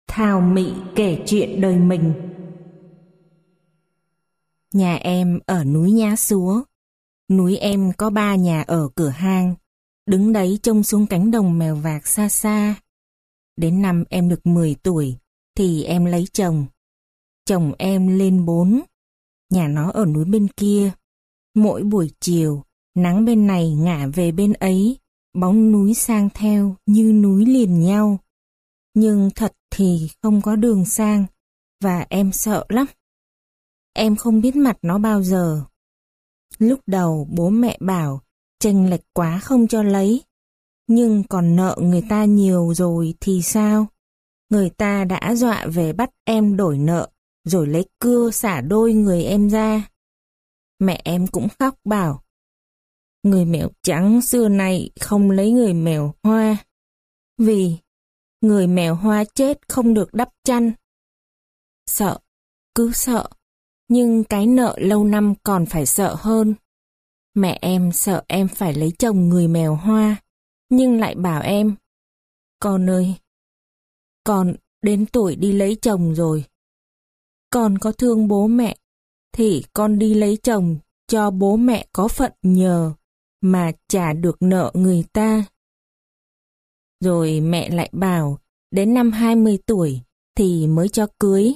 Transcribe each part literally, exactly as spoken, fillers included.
Thảo Mị kể chuyện đời mình. Nhà em ở núi Nhá Súa. Núi em có ba nhà ở cửa hang, đứng đấy trông xuống cánh đồng mèo vạc xa xa. Đến năm em được mười tuổi thì em lấy chồng. Chồng em lên bốn, nhà nó ở núi bên kia. Mỗi buổi chiều, nắng bên này ngả về bên ấy, bóng núi sang theo như núi liền nhau. Nhưng thật thì không có đường sang, và em sợ lắm. Em không biết mặt nó bao giờ. Lúc đầu bố mẹ bảo chênh lệch quá không cho lấy. Nhưng còn nợ người ta nhiều rồi thì sao? Người ta đã dọa về bắt em đổi nợ, rồi lấy cưa xả đôi người em ra. Mẹ em cũng khóc bảo, người mèo trắng xưa nay không lấy người mèo hoa, vì người mèo hoa chết không được đắp chăn. Sợ, cứ sợ, nhưng cái nợ lâu năm còn phải sợ hơn. Mẹ em sợ em phải lấy chồng người mèo hoa, nhưng lại bảo em, con ơi, con đến tuổi đi lấy chồng rồi. Con có thương bố mẹ, thì con đi lấy chồng cho bố mẹ có phận nhờ, mà trả được nợ người ta. Rồi mẹ lại bảo, đến năm hai mươi tuổi thì mới cho cưới.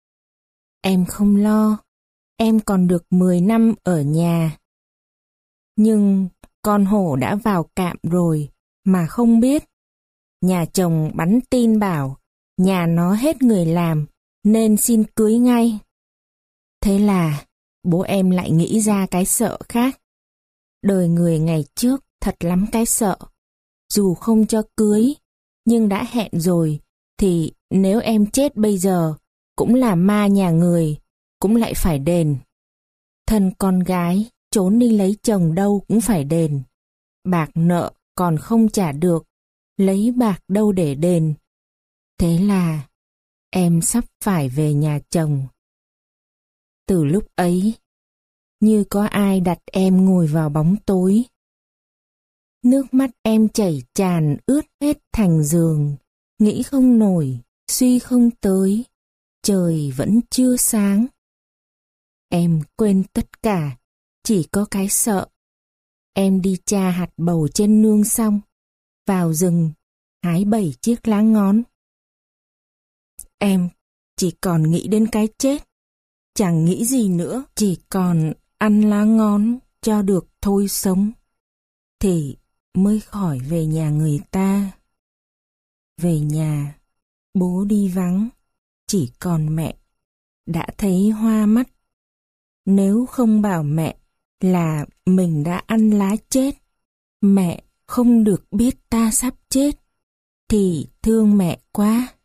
Em không lo, em còn được mười năm ở nhà. Nhưng con hổ đã vào cạm rồi mà không biết. Nhà chồng bắn tin bảo nhà nó hết người làm nên xin cưới ngay. Thế là bố em lại nghĩ ra cái sợ khác. Đời người ngày trước thật lắm cái sợ. Dù không cho cưới, nhưng đã hẹn rồi, thì nếu em chết bây giờ, cũng là ma nhà người, cũng lại phải đền. Thân con gái trốn đi lấy chồng đâu cũng phải đền. Bạc nợ còn không trả được, lấy bạc đâu để đền. Thế là em sắp phải về nhà chồng. Từ lúc ấy, như có ai đặt em ngồi vào bóng tối. Nước mắt em chảy tràn ướt hết thành giường, nghĩ không nổi, suy không tới, trời vẫn chưa sáng. Em quên tất cả, chỉ có cái sợ. Em đi tra hạt bầu trên nương xong, vào rừng, hái bảy chiếc lá ngón. Em chỉ còn nghĩ đến cái chết, chẳng nghĩ gì nữa, chỉ còn ăn lá ngón cho được thôi sống. Thì mới khỏi về nhà người ta. Về nhà, bố đi vắng, chỉ còn mẹ, đã thấy hoa mắt. Nếu không bảo mẹ là mình đã ăn lá chết, mẹ không được biết ta sắp chết, thì thương mẹ quá.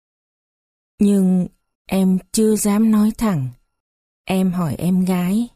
Nhưng em chưa dám nói thẳng. Em hỏi em gái,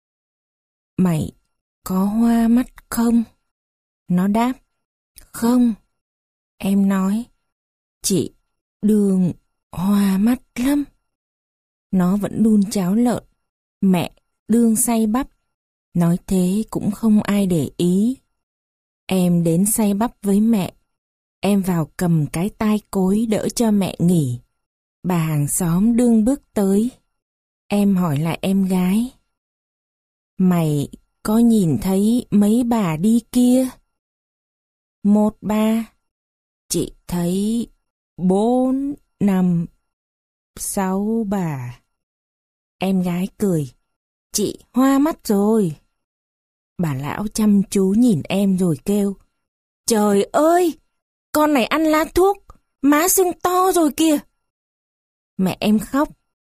mày có hoa mắt không? Nó đáp, không. Em nói, chị Đường hoa mắt lắm. Nó vẫn đun cháo lợn, mẹ đương xay bắp. Nói thế cũng không ai để ý. Em đến xay bắp với mẹ. Em vào cầm cái tai cối đỡ cho mẹ nghỉ. Bà hàng xóm đương bước tới. Em hỏi lại em gái, mày có nhìn thấy mấy bà đi kia? Một bà. Chị thấy bốn, năm, sáu bà. Em gái cười, chị hoa mắt rồi. Bà lão chăm chú nhìn em rồi kêu, trời ơi, con này ăn lá thuốc, má sưng to rồi kìa. Mẹ em khóc,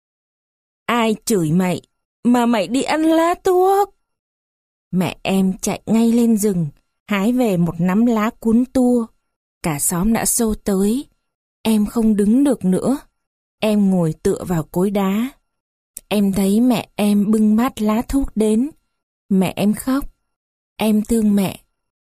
ai chửi mày mà mày đi ăn lá thuốc? Mẹ em chạy ngay lên rừng, hái về một nắm lá cuốn tua. Cả xóm đã xô tới. Em không đứng được nữa. Em ngồi tựa vào cối đá. Em thấy mẹ em bưng bát lá thuốc đến. Mẹ em khóc. Em thương mẹ.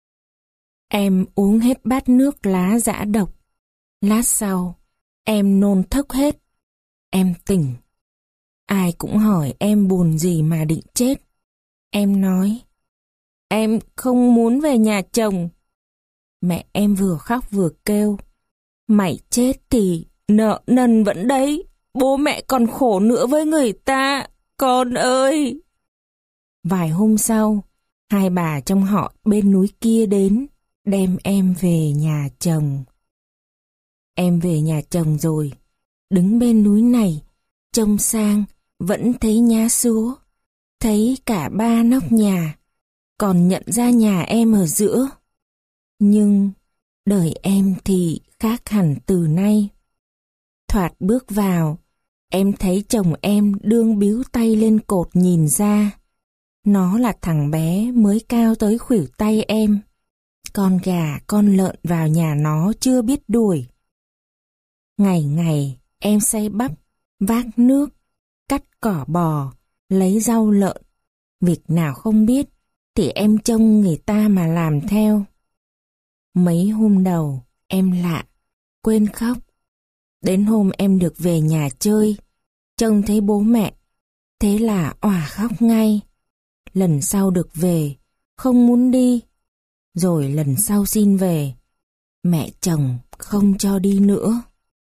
Em uống hết bát nước lá dã độc. Lát sau, em nôn thốc hết. Em tỉnh. Ai cũng hỏi em buồn gì mà định chết. Em nói, em không muốn về nhà chồng. Mẹ em vừa khóc vừa kêu, mày chết thì Nợ nần vẫn đấy, bố mẹ còn khổ nữa với người ta, con ơi. Vài hôm sau, hai bà trong họ bên núi kia đến, đem em về nhà chồng. Em về nhà chồng rồi, đứng bên núi này, trông sang, vẫn thấy nhá súa, thấy cả ba nóc nhà, còn nhận ra nhà em ở giữa. Nhưng đời em thì khác hẳn từ nay. Thoạt bước vào, em thấy chồng em đương bíu tay lên cột nhìn ra. Nó là thằng bé mới cao tới khuỷu tay em. Con gà, con lợn vào nhà nó chưa biết đuổi. Ngày ngày em xay bắp, vác nước, cắt cỏ bò, lấy rau lợn. Việc nào không biết thì em trông người ta mà làm theo. Mấy hôm đầu em lạ, quên khóc. Đến hôm em được về nhà chơi, trông thấy bố mẹ, thế là òa khóc ngay. Lần sau được về, không muốn đi. Rồi lần sau xin về, mẹ chồng không cho đi nữa.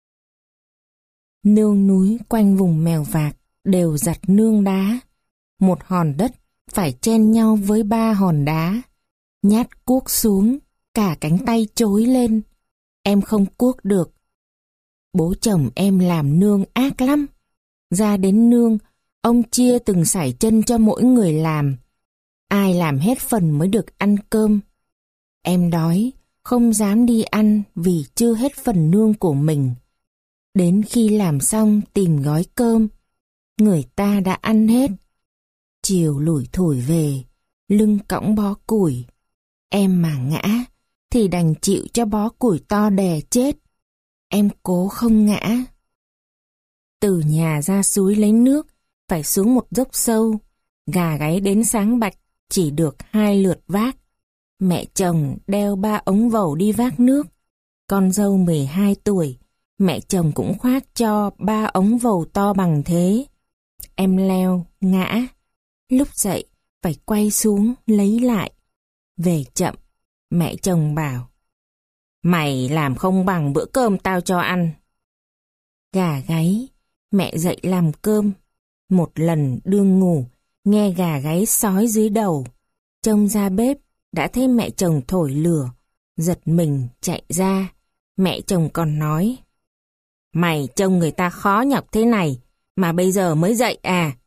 Nương núi quanh vùng Mèo Vạc đều giặt nương đá. Một hòn đất phải chen nhau với ba hòn đá. Nhát cuốc xuống, cả cánh tay trối lên. Em không cuốc được. Bố chồng em làm nương ác lắm. Ra đến nương, ông chia từng sải chân cho mỗi người làm. Ai làm hết phần mới được ăn cơm. Em đói, không dám đi ăn vì chưa hết phần nương của mình. Đến khi làm xong tìm gói cơm, người ta đã ăn hết. Chiều lủi thủi về, lưng cõng bó củi. Em mà ngã, thì đành chịu cho bó củi to đè chết. Em cố không ngã. Từ nhà ra suối lấy nước, phải xuống một dốc sâu. Gà gáy đến sáng bạch, chỉ được hai lượt vác. Mẹ chồng đeo ba ống vầu đi vác nước. Con dâu mười hai tuổi, mẹ chồng cũng khoác cho ba ống vầu to bằng thế. Em leo, ngã. Lúc dậy, phải quay xuống, lấy lại. Về chậm, mẹ chồng bảo, mày làm không bằng bữa cơm tao cho ăn. Gà gáy, mẹ dậy làm cơm. Một lần đương ngủ, nghe gà gáy sói dưới đầu. Trông ra bếp, đã thấy mẹ chồng thổi lửa. Giật mình chạy ra, mẹ chồng còn nói, mày trông người ta khó nhọc thế này, mà bây giờ mới dậy à?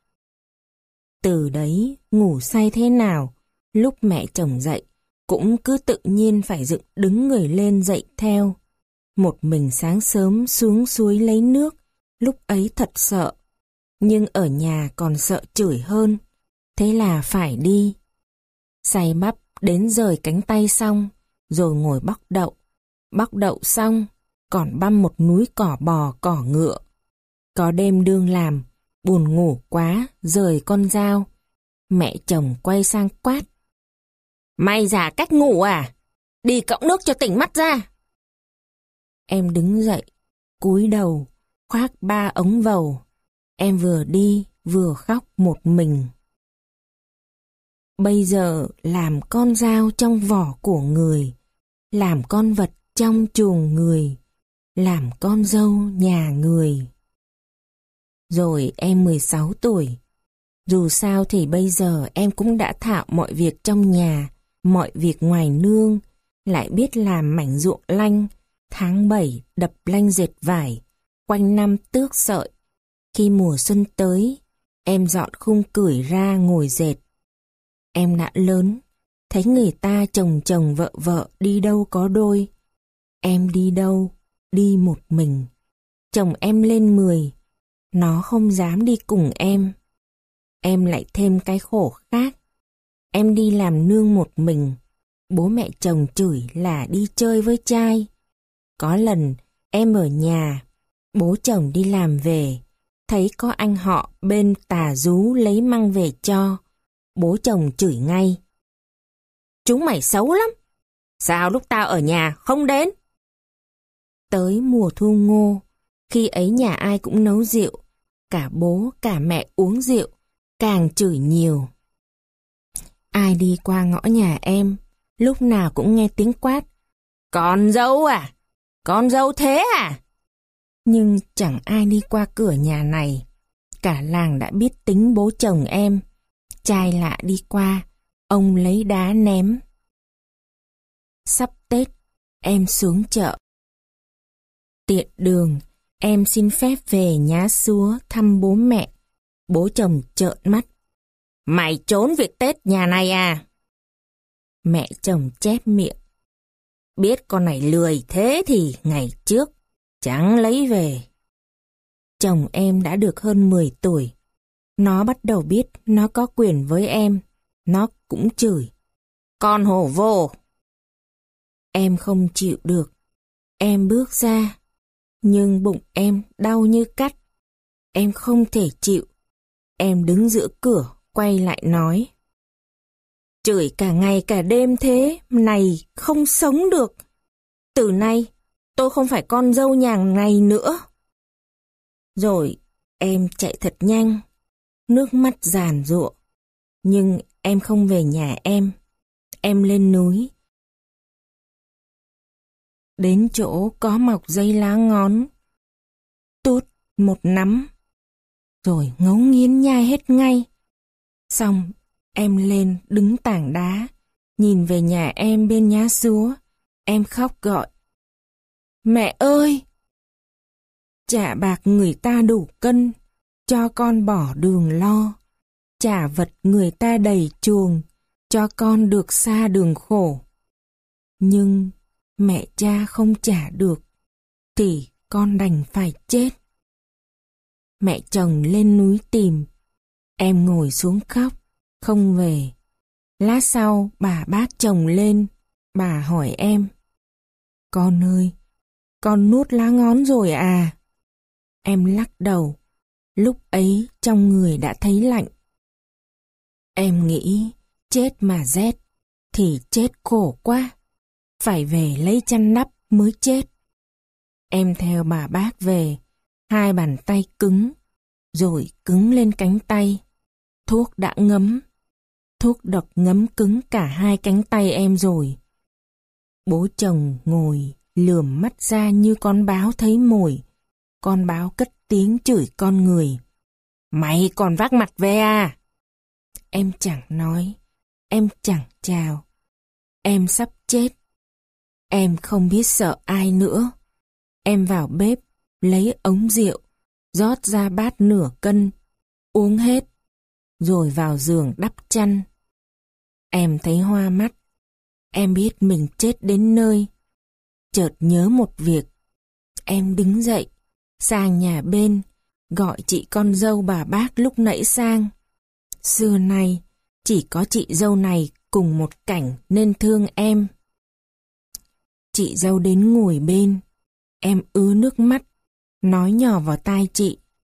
Từ đấy, ngủ say thế nào, lúc mẹ chồng dậy, cũng cứ tự nhiên phải dựng đứng người lên dậy theo. Một mình sáng sớm xuống suối lấy nước, lúc ấy thật sợ. Nhưng ở nhà còn sợ chửi hơn, thế là phải đi. Xay bắp đến rời cánh tay xong, rồi ngồi bóc đậu. Bóc đậu xong, còn băm một núi cỏ bò cỏ ngựa. Có đêm đương làm, buồn ngủ quá, rời con dao. Mẹ chồng quay sang quát, mày giả cách ngủ à? Đi cõng nước cho tỉnh mắt ra. Em đứng dậy, cúi đầu, khoác ba ống vầu. Em vừa đi, vừa khóc một mình. Bây giờ làm con dao trong vỏ của người, làm con vật trong chuồng người, làm con dâu nhà người. Rồi em mười sáu tuổi. Dù sao thì bây giờ em cũng đã thạo mọi việc trong nhà, mọi việc ngoài nương, lại biết làm mảnh ruộng lanh, tháng bảy đập lanh dệt vải, quanh năm tước sợi. Khi mùa xuân tới, em dọn khung cửi ra ngồi dệt. Em đã lớn, thấy người ta chồng chồng vợ vợ đi đâu có đôi. Em đi đâu, đi một mình. Chồng em lên mười, nó không dám đi cùng em. Em lại thêm cái khổ khác. Em đi làm nương một mình, bố mẹ chồng chửi là đi chơi với trai. Có lần em ở nhà, bố chồng đi làm về, thấy có anh họ bên Tà Rú lấy măng về cho. Bố chồng chửi ngay, chúng mày xấu lắm, sao lúc tao ở nhà không đến? Tới mùa thu ngô, khi ấy nhà ai cũng nấu rượu, cả bố cả mẹ uống rượu, càng chửi nhiều. Ai đi qua ngõ nhà em, lúc nào cũng nghe tiếng quát, con dâu à? Con dâu thế à? Nhưng chẳng ai đi qua cửa nhà này. Cả làng đã biết tính bố chồng em. Trai lạ đi qua, ông lấy đá ném. Sắp Tết, em xuống chợ. Tiện đường, em xin phép về Nhá Xúa thăm bố mẹ. Bố chồng trợn mắt. Mày trốn việc Tết nhà này à? Mẹ chồng chép miệng. Biết con này lười thế thì ngày trước chẳng lấy về. Chồng em đã được hơn mười tuổi. Nó bắt đầu biết nó có quyền với em. Nó cũng chửi. Con hổ vô. Em không chịu được. Em bước ra. Nhưng bụng em đau như cắt. Em không thể chịu. Em đứng giữa cửa, quay lại nói. Chửi cả ngày cả đêm thế, này không sống được. Từ nay, tôi không phải con dâu nhà này nữa. Rồi, em chạy thật nhanh. Nước mắt giàn giụa. Nhưng em không về nhà em. Em lên núi. Đến chỗ có mọc dây lá ngón. Tút một nắm. Rồi ngấu nghiến nhai hết ngay. Xong, em lên đứng tảng đá. Nhìn về nhà em bên Nhá Xúa. Em khóc gọi. Mẹ ơi! Trả bạc người ta đủ cân. Cho con bỏ đường lo. Trả vật người ta đầy chuồng. Cho con được xa đường khổ. Nhưng mẹ cha không trả được. Thì con đành phải chết. Mẹ chồng lên núi tìm. Em ngồi xuống khóc. Không về. Lát sau bà bác chồng lên. Bà hỏi em. Con ơi, con nuốt lá ngón rồi à? Em lắc đầu. Lúc ấy trong người đã thấy lạnh. Em nghĩ chết mà rét thì chết khổ quá. Phải về lấy chăn đắp mới chết. Em theo bà bác về. Hai bàn tay cứng. Rồi cứng lên cánh tay. Thuốc đã ngấm. Thuốc độc ngấm cứng cả hai cánh tay em rồi. Bố chồng ngồi lườm mắt ra như con báo thấy mồi. Con báo cất tiếng chửi con người. Mày còn vác mặt về à? Em chẳng nói. Em chẳng chào. Em sắp chết. Em không biết sợ ai nữa. Em vào bếp, lấy ống rượu, rót ra bát nửa cân, uống hết, rồi vào giường đắp chăn. Em thấy hoa mắt. Em biết mình chết đến nơi. Chợt nhớ một việc. Em đứng dậy, sang nhà bên, gọi chị con dâu bà bác lúc nãy sang. Xưa nay, chỉ có chị dâu này cùng một cảnh nên thương em. Chị dâu đến ngồi bên. Em ứa nước mắt, nói nhỏ vào tai chị.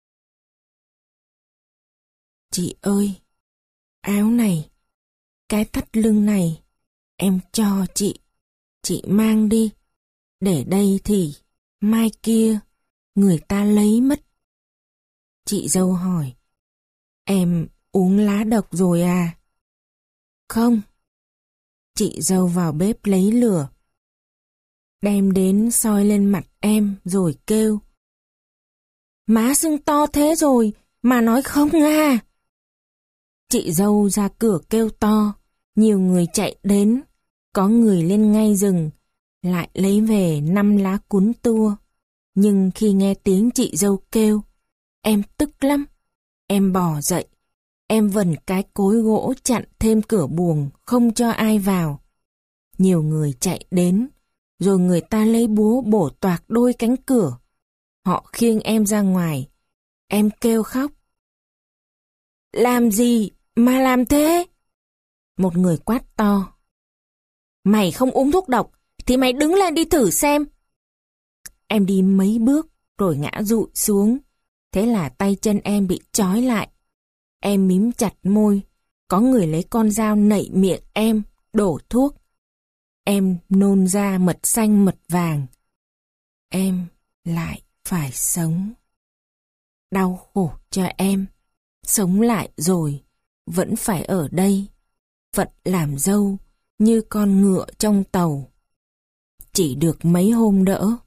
Chị ơi, áo này, cái thắt lưng này, em cho chị. Chị mang đi. Để đây thì mai kia người ta lấy mất. Chị dâu hỏi. Em uống lá độc rồi à? Không. Chị dâu vào bếp lấy lửa. Đem đến soi lên mặt em rồi kêu. Má sưng to thế rồi mà nói không à? Chị dâu ra cửa kêu to. Nhiều người chạy đến. Có người lên ngay rừng. Lại lấy về năm lá cuốn tua. Nhưng khi nghe tiếng chị dâu kêu, em tức lắm. Em bò dậy. Em vần cái cối gỗ chặn thêm cửa buồng, không cho ai vào. Nhiều người chạy đến, rồi người ta lấy búa bổ toạc đôi cánh cửa. Họ khiêng em ra ngoài. Em kêu khóc. Làm gì mà làm thế? Một người quát to. Mày không uống thuốc độc, thì mày đứng lên đi thử xem. Em đi mấy bước, rồi ngã dụi xuống. Thế là tay chân em bị trói lại. Em mím chặt môi. Có người lấy con dao nạy miệng em, đổ thuốc. Em nôn ra mật xanh mật vàng. Em lại phải sống. Đau khổ cho em. Sống lại rồi, vẫn phải ở đây. Phận làm dâu, như con ngựa trong tàu. Chỉ được mấy hôm đỡ.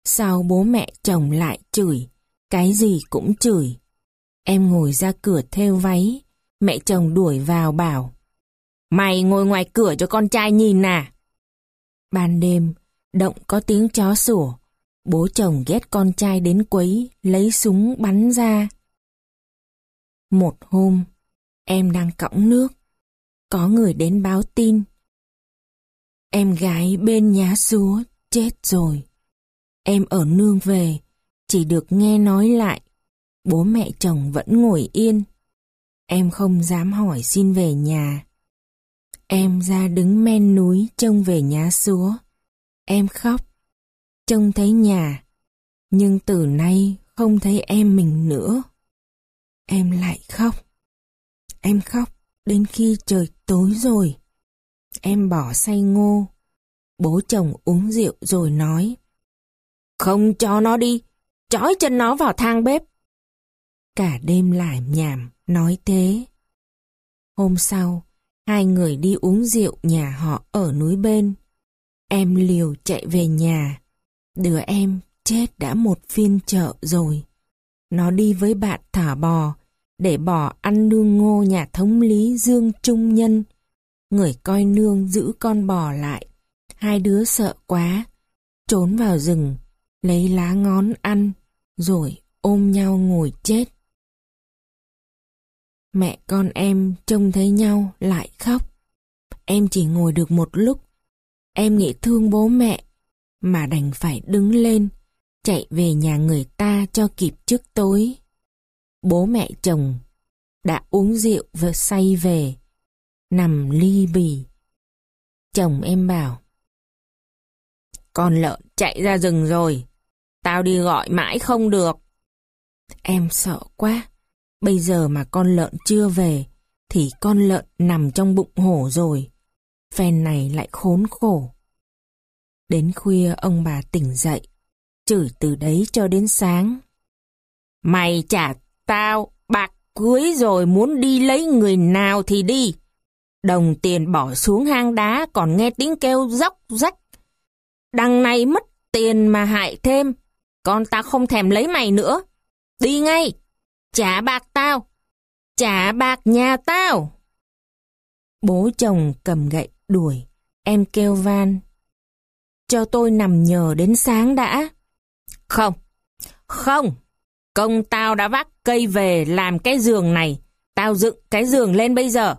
Sau bố mẹ chồng lại chửi, cái gì cũng chửi. Em ngồi ra cửa thêu váy, mẹ chồng đuổi vào bảo, mày ngồi ngoài cửa cho con trai nhìn nà. Ban đêm, động có tiếng chó sủa, bố chồng ghét con trai đến quấy, lấy súng bắn ra. Một hôm, em đang cõng nước, có người đến báo tin. Em gái bên Nhá Súa chết rồi. Em ở nương về, chỉ được nghe nói lại, bố mẹ chồng vẫn ngồi yên. Em không dám hỏi xin về nhà. Em ra đứng men núi trông về Nhá Súa. Em khóc, trông thấy nhà, nhưng từ nay không thấy em mình nữa. Em lại khóc. Em khóc đến khi trời tối rồi. Em bỏ xay ngô. Bố chồng uống rượu rồi nói, không cho nó đi, trói chân nó vào thang bếp. Cả đêm lải nhảm nói thế. Hôm sau, hai người đi uống rượu nhà họ ở núi bên. Em liều chạy về nhà. Đứa em chết đã một phiên chợ rồi. Nó đi với bạn thả bò, để bò ăn nương ngô nhà thống lý Dương Trung Nhân. Người coi nương giữ con bò lại. Hai đứa sợ quá, trốn vào rừng, lấy lá ngón ăn, rồi ôm nhau ngồi chết. Mẹ con em trông thấy nhau lại khóc. Em chỉ ngồi được một lúc. Em nghĩ thương bố mẹ, mà đành phải đứng lên, chạy về nhà người ta cho kịp trước tối. Bố mẹ chồng đã uống rượu và say về, nằm ly bì. Chồng em bảo, con lợn chạy ra rừng rồi, tao đi gọi mãi không được. Em sợ quá, bây giờ mà con lợn chưa về, thì con lợn nằm trong bụng hổ rồi. Phen này lại khốn khổ. Đến khuya ông bà tỉnh dậy, chửi từ đấy cho đến sáng. Mày trả tao bạc cưới rồi muốn đi lấy người nào thì đi. Đồng tiền bỏ xuống hang đá còn nghe tiếng kêu róc rách. Đằng này mất tiền mà hại thêm. Con tao không thèm lấy mày nữa. Đi ngay. Trả bạc tao. Trả bạc nhà tao. Bố chồng cầm gậy đuổi. Em kêu van. Cho tôi nằm nhờ đến sáng đã. Không. Không. Công tao đã vác cây về làm cái giường này. Tao dựng cái giường lên bây giờ.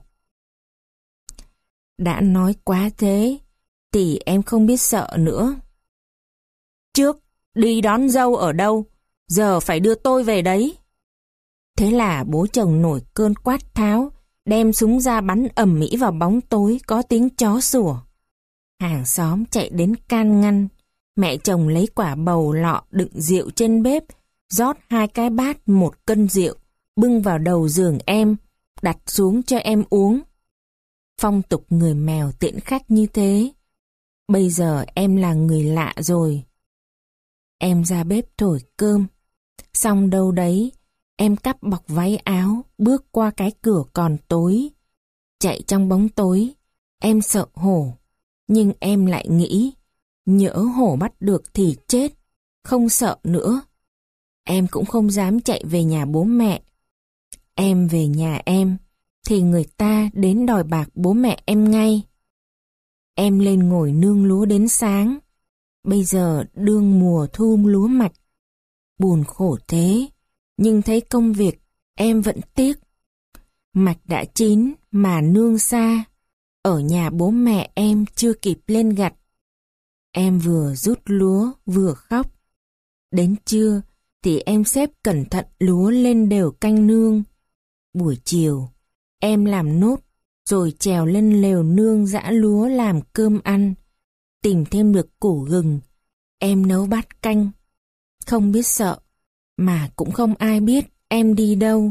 Đã nói quá thế, thì em không biết sợ nữa. Trước đi đón dâu ở đâu, giờ phải đưa tôi về đấy. Thế là bố chồng nổi cơn quát tháo, đem súng ra bắn ầm ĩ vào bóng tối có tiếng chó sủa. Hàng xóm chạy đến can ngăn. Mẹ chồng lấy quả bầu lọ đựng rượu trên bếp, rót hai cái bát một cân rượu, bưng vào đầu giường em, đặt xuống cho em uống. Phong tục người Mèo tiễn khách như thế. Bây giờ em là người lạ rồi. Em ra bếp thổi cơm. Xong đâu đấy, em cắp bọc váy áo, bước qua cái cửa còn tối. Chạy trong bóng tối, em sợ hổ. Nhưng em lại nghĩ, nhỡ hổ bắt được thì chết, không sợ nữa. Em cũng không dám chạy về nhà bố mẹ. Em về nhà em, thì người ta đến đòi bạc bố mẹ em ngay. Em lên ngồi nương lúa đến sáng. Bây giờ đương mùa thu lúa mạch. Buồn khổ thế, nhưng thấy công việc em vẫn tiếc. Mạch đã chín mà nương xa. Ở nhà bố mẹ em chưa kịp lên gặt. Em vừa rút lúa vừa khóc. Đến trưa thì em xếp cẩn thận lúa lên đều canh nương. Buổi chiều em làm nốt rồi trèo lên lều nương giã lúa làm cơm ăn. Tìm thêm được củ gừng, em nấu bát canh. Không biết sợ, mà cũng không ai biết em đi đâu.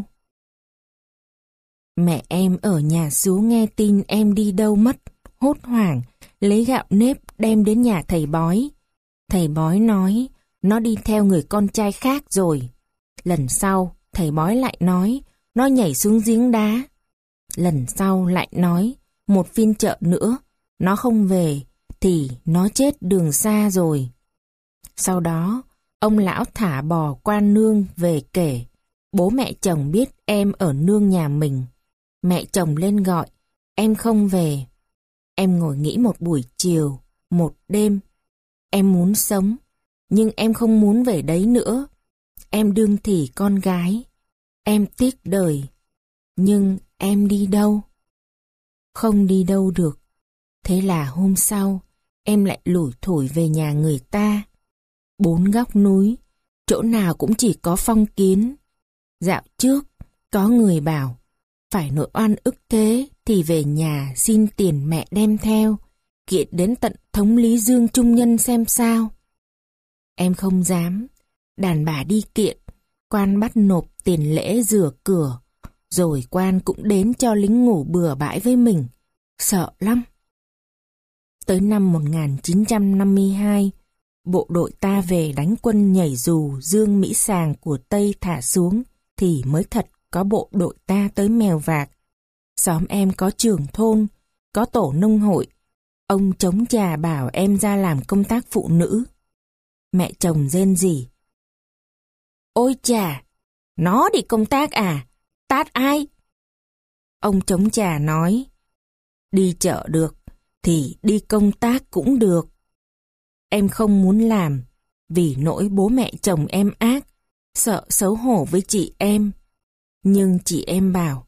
Mẹ em ở nhà Sú nghe tin em đi đâu mất, hốt hoảng, lấy gạo nếp đem đến nhà thầy bói. Thầy bói nói, nó đi theo người con trai khác rồi. Lần sau, thầy bói lại nói, nó nhảy xuống giếng đá. Lần sau lại nói, một phiên chợ nữa, nó không về, thì nó chết đường xa rồi. Sau đó, Ông lão thả bò quan nương về kể, bố mẹ chồng biết em ở nương nhà mình. Mẹ chồng lên gọi, em không về. Em ngồi nghĩ một buổi chiều, một đêm. Em muốn sống, nhưng em không muốn về đấy nữa. Em đương thì con gái. Em tiếc đời. Nhưng em đi đâu? Không đi đâu được. Thế là hôm sau, em lại lủi thủi về nhà người ta. Bốn góc núi, chỗ nào cũng chỉ có phong kiến. Dạo trước, có người bảo, phải nỗi oan ức thế thì về nhà xin tiền mẹ đem theo, kiện đến tận thống lý Dương Trung Nhân xem sao. Em không dám, đàn bà đi kiện, quan bắt nộp tiền lễ rửa cửa, rồi quan cũng đến cho lính ngủ bừa bãi với mình, sợ lắm. Tới năm một nghìn chín trăm năm mươi hai, bộ đội ta về đánh quân nhảy dù Dương Mỹ Sàng của Tây thả xuống, thì mới thật có bộ đội ta tới Mèo Vạc. Xóm em có trưởng thôn, có tổ nông hội. Ông chống trà bảo em ra làm công tác phụ nữ. Mẹ chồng rên rỉ. Ôi chà, nó đi công tác à? Tát ai? Ông chống trà nói, đi chợ được, thì đi công tác cũng được. Em không muốn làm, vì nỗi bố mẹ chồng em ác, sợ xấu hổ với chị em. Nhưng chị em bảo,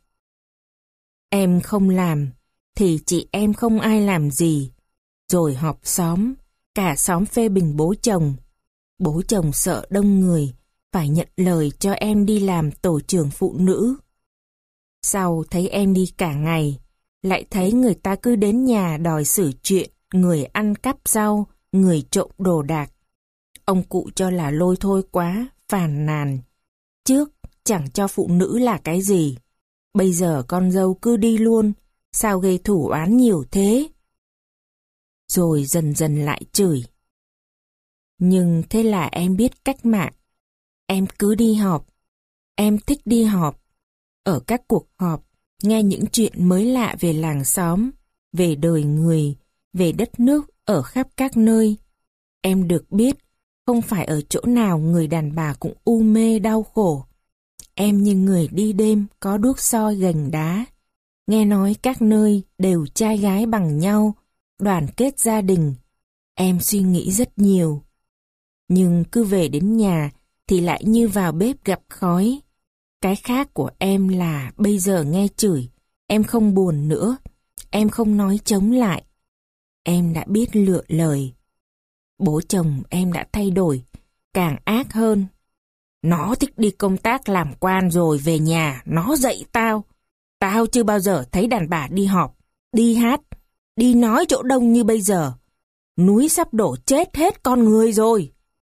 em không làm, thì chị em không ai làm gì. Rồi họp xóm, cả xóm phê bình bố chồng. Bố chồng sợ đông người, phải nhận lời cho em đi làm tổ trưởng phụ nữ. Sau thấy em đi cả ngày, lại thấy người ta cứ đến nhà đòi xử chuyện, người ăn cắp rau, người trộm đồ đạc. Ông cụ cho là lôi thôi quá, phàn nàn. Trước chẳng cho phụ nữ là cái gì. Bây giờ con dâu cứ đi luôn, sao gây thủ oán nhiều thế? Rồi dần dần lại chửi. Nhưng thế là em biết cách mạng. Em cứ đi họp. Em thích đi họp. Ở các cuộc họp, nghe những chuyện mới lạ về làng xóm, về đời người, về đất nước ở khắp các nơi. Em được biết, không phải ở chỗ nào người đàn bà cũng u mê đau khổ. Em như người đi đêm có đuốc soi gành đá. Nghe nói các nơi đều trai gái bằng nhau, đoàn kết gia đình. Em suy nghĩ rất nhiều. Nhưng cứ về đến nhà thì lại như vào bếp gặp khói. Cái khác của em là bây giờ nghe chửi, em không buồn nữa. Em không nói chống lại. Em đã biết lựa lời. Bố chồng em đã thay đổi, càng ác hơn. Nó thích đi công tác làm quan rồi về nhà, nó dạy tao. Tao chưa bao giờ thấy đàn bà đi họp, đi hát, đi nói chỗ đông như bây giờ. Núi sắp đổ chết hết con người rồi.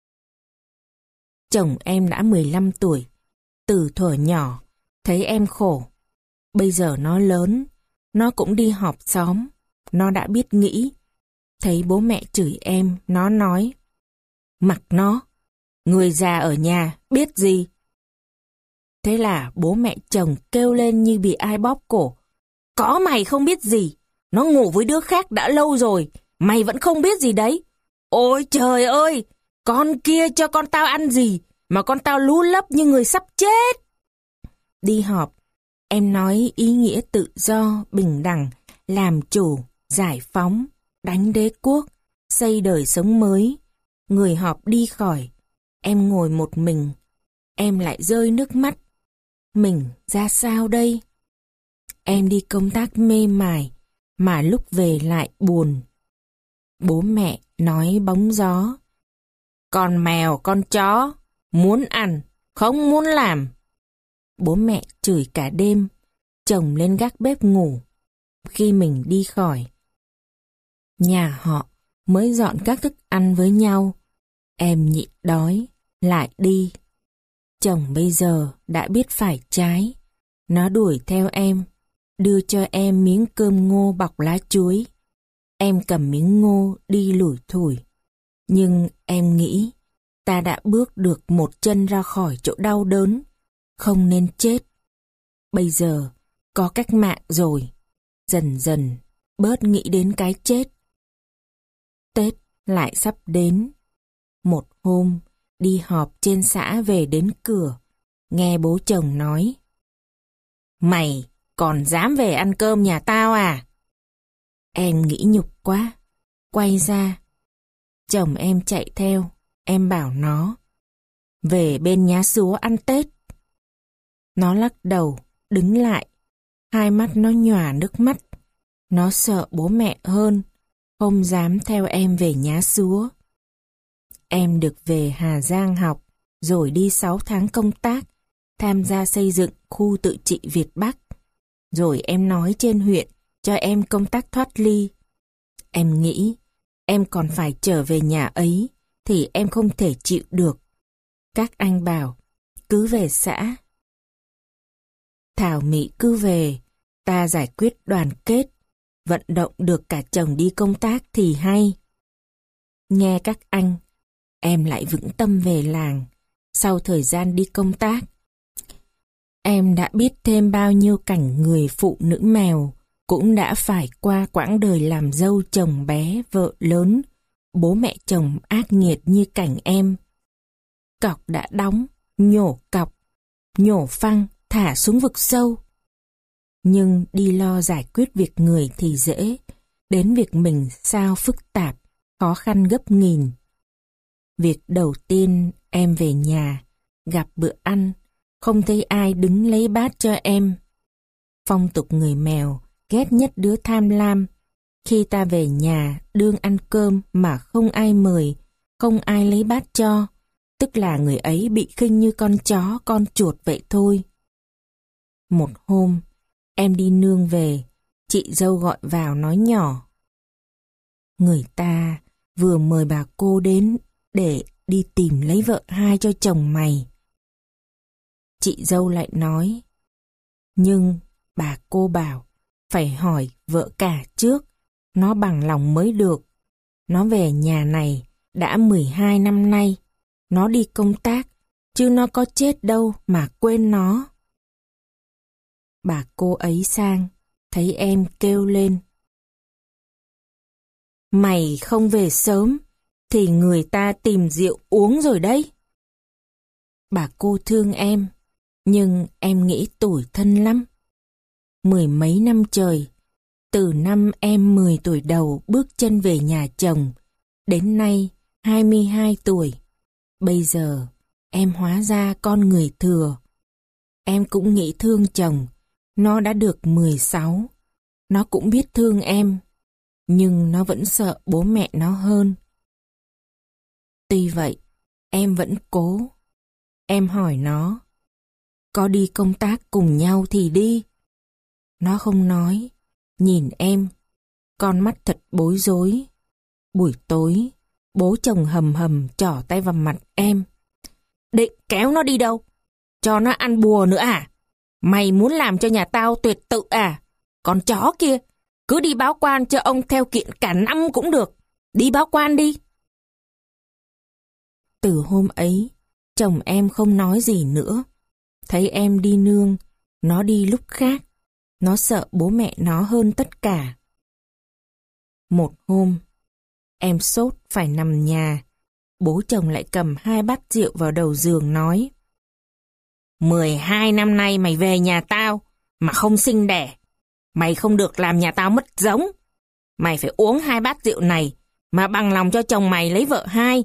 Chồng em đã mười lăm tuổi, từ thuở nhỏ, thấy em khổ. Bây giờ nó lớn, nó cũng đi họp xóm, nó đã biết nghĩ. Thấy bố mẹ chửi em, nó nói, mặc nó, người già ở nhà, biết gì. Thế là bố mẹ chồng kêu lên như bị ai bóp cổ. Có mày không biết gì, nó ngủ với đứa khác đã lâu rồi, mày vẫn không biết gì đấy. Ôi trời ơi, con kia cho con tao ăn gì, mà con tao lú lấp như người sắp chết. Đi họp, em nói ý nghĩa tự do, bình đẳng, làm chủ, giải phóng, đánh đế quốc, xây đời sống mới. Người họp đi khỏi, em ngồi một mình, em lại rơi nước mắt. Mình ra sao đây? Em đi công tác mê mải, mà lúc về lại buồn. Bố mẹ nói bóng gió. Con mèo, con chó, muốn ăn, không muốn làm. Bố mẹ chửi cả đêm, chồng lên gác bếp ngủ. Khi mình đi khỏi, nhà họ mới dọn các thức ăn với nhau. Em nhịn đói, lại đi. Chồng bây giờ đã biết phải trái. Nó đuổi theo em, đưa cho em miếng cơm ngô bọc lá chuối. Em cầm miếng ngô đi lủi thủi. Nhưng em nghĩ ta đã bước được một chân ra khỏi chỗ đau đớn, không nên chết. Bây giờ có cách mạng rồi, dần dần bớt nghĩ đến cái chết. Tết lại sắp đến. Một hôm, đi họp trên xã về đến cửa, nghe bố chồng nói: "Mày còn dám về ăn cơm nhà tao à?" Em nghĩ nhục quá, quay ra. Chồng em chạy theo, em bảo nó: "Về bên Nhá Súa ăn Tết." Nó lắc đầu, đứng lại, hai mắt nó nhòa nước mắt. Nó sợ bố mẹ hơn, không dám theo em về Nhá Súa. Em được về Hà Giang học, rồi đi sáu tháng công tác, tham gia xây dựng khu tự trị Việt Bắc. Rồi em nói trên huyện cho em công tác thoát ly. Em nghĩ em còn phải trở về nhà ấy thì em không thể chịu được. Các anh bảo cứ về xã. Thảo Mỹ cứ về, ta giải quyết đoàn kết, vận động được cả chồng đi công tác thì hay. Nghe các anh, em lại vững tâm về làng. Sau thời gian đi công tác, em đã biết thêm bao nhiêu cảnh người phụ nữ mèo cũng đã phải qua quãng đời làm dâu chồng bé vợ lớn, bố mẹ chồng ác nghiệt như cảnh em. Cọc đã đóng, nhổ cọc, nhổ phăng, thả xuống vực sâu. Nhưng đi lo giải quyết việc người thì dễ, đến việc mình sao phức tạp, khó khăn gấp nghìn. Việc đầu tiên em về nhà, gặp bữa ăn, không thấy ai đứng lấy bát cho em. Phong tục người mèo ghét nhất đứa tham lam. Khi ta về nhà đương ăn cơm mà không ai mời, không ai lấy bát cho, tức là người ấy bị khinh như con chó, con chuột vậy thôi. Một hôm, em đi nương về, chị dâu gọi vào nói nhỏ: "Người ta vừa mời bà cô đến để đi tìm lấy vợ hai cho chồng mày." Chị dâu lại nói: "Nhưng bà cô bảo phải hỏi vợ cả trước, nó bằng lòng mới được. Nó về nhà này đã mười hai năm nay, nó đi công tác, chứ nó có chết đâu mà quên nó." Bà cô ấy sang, thấy em kêu lên: "Mày không về sớm, thì người ta tìm rượu uống rồi đấy." Bà cô thương em, nhưng em nghĩ tủi thân lắm. Mười mấy năm trời, từ năm em mười tuổi đầu bước chân về nhà chồng, đến nay hai mươi hai tuổi. Bây giờ, em hóa ra con người thừa. Em cũng nghĩ thương chồng, nó đã được mười sáu. Nó cũng biết thương em, nhưng nó vẫn sợ bố mẹ nó hơn. Tuy vậy, em vẫn cố. Em hỏi nó: "Có đi công tác cùng nhau thì đi." Nó không nói, nhìn em, con mắt thật bối rối. Buổi tối, bố chồng hầm hầm trỏ tay vào mặt em: "Định kéo nó đi đâu? Cho nó ăn bùa nữa à? Mày muốn làm cho nhà tao tuyệt tự à? Con chó kia, cứ đi báo quan cho ông theo kiện cả năm cũng được. Đi báo quan đi." Từ hôm ấy, chồng em không nói gì nữa. Thấy em đi nương, nó đi lúc khác. Nó sợ bố mẹ nó hơn tất cả. Một hôm, em sốt phải nằm nhà. Bố chồng lại cầm hai bát rượu vào đầu giường nói: Mười hai năm nay mày về nhà tao mà không sinh đẻ. Mày không được làm nhà tao mất giống. Mày phải uống hai bát rượu này mà bằng lòng cho chồng mày lấy vợ hai."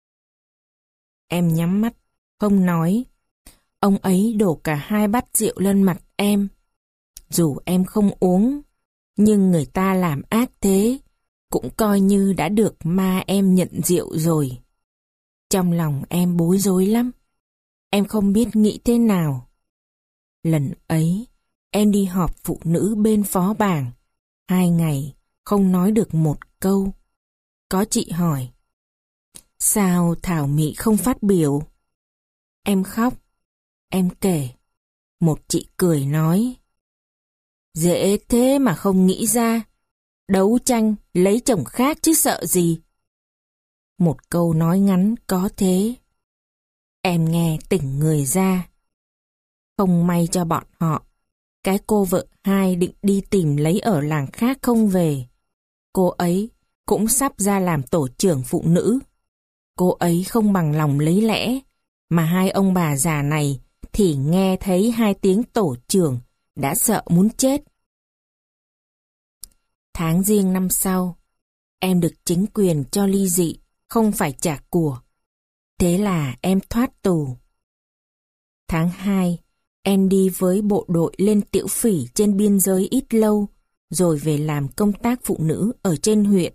Em nhắm mắt, không nói. Ông ấy đổ cả hai bát rượu lên mặt em. Dù em không uống, nhưng người ta làm ác thế, cũng coi như đã được ma em nhận rượu rồi. Trong lòng em bối rối lắm. Em không biết nghĩ thế nào. Lần ấy, em đi họp phụ nữ bên phó bảng. Hai ngày, không nói được một câu. Có chị hỏi: "Sao Thảo Mỹ không phát biểu?" Em khóc. Em kể. Một chị cười nói: "Dễ thế mà không nghĩ ra. Đấu tranh, lấy chồng khác chứ sợ gì." Một câu nói ngắn có thế. Em nghe tỉnh người ra. Không may cho bọn họ, cái cô vợ hai định đi tìm lấy ở làng khác không về. Cô ấy cũng sắp ra làm tổ trưởng phụ nữ. Cô ấy không bằng lòng lấy lẽ, mà hai ông bà già này thì nghe thấy hai tiếng tổ trưởng đã sợ muốn chết. Tháng Giêng năm sau, em được chính quyền cho ly dị, không phải trả của. Thế là em thoát tù. Tháng hai, em đi với bộ đội lên Tiểu Phỉ trên biên giới ít lâu, rồi về làm công tác phụ nữ ở trên huyện.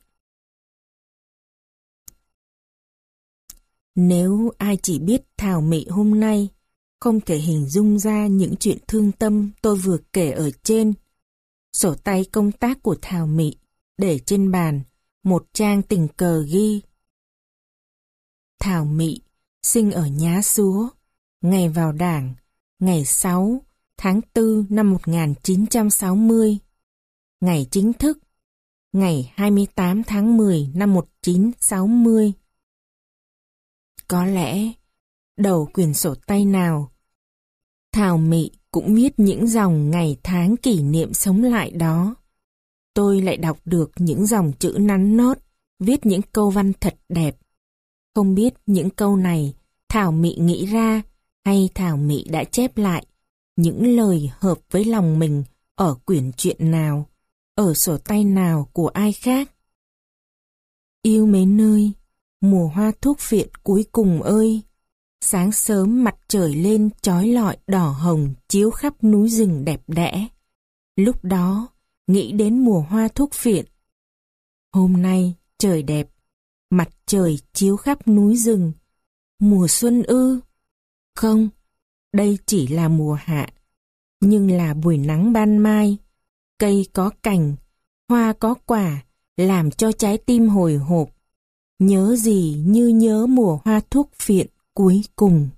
Nếu ai chỉ biết Thảo Mị hôm nay, không thể hình dung ra những chuyện thương tâm tôi vừa kể ở trên. Sổ tay công tác của Thảo Mị để trên bàn, một trang tình cờ ghi: Thảo Mị sinh ở Nhá Súa, ngày vào Đảng, ngày sáu tháng tư năm một nghìn chín trăm sáu mươi. Ngày chính thức, ngày hai mươi tám tháng mười năm một nghìn chín trăm sáu mươi. Có lẽ, đầu quyển sổ tay nào, Thảo Mị cũng viết những dòng ngày tháng kỷ niệm sống lại đó. Tôi lại đọc được những dòng chữ nắn nót, viết những câu văn thật đẹp. Không biết những câu này Thảo Mị nghĩ ra hay Thảo Mị đã chép lại những lời hợp với lòng mình ở quyển truyện nào, ở sổ tay nào của ai khác. Yêu mến ơi, mùa hoa thuốc viện cuối cùng ơi, sáng sớm mặt trời lên chói lọi đỏ hồng chiếu khắp núi rừng đẹp đẽ. Lúc đó, nghĩ đến mùa hoa thuốc viện. Hôm nay, trời đẹp, mặt trời chiếu khắp núi rừng. Mùa xuân ư? Không, đây chỉ là mùa hạ. Nhưng là buổi nắng ban mai, cây có cành, hoa có quả, làm cho trái tim hồi hộp. Nhớ gì như nhớ mùa hoa thuốc viện cuối cùng.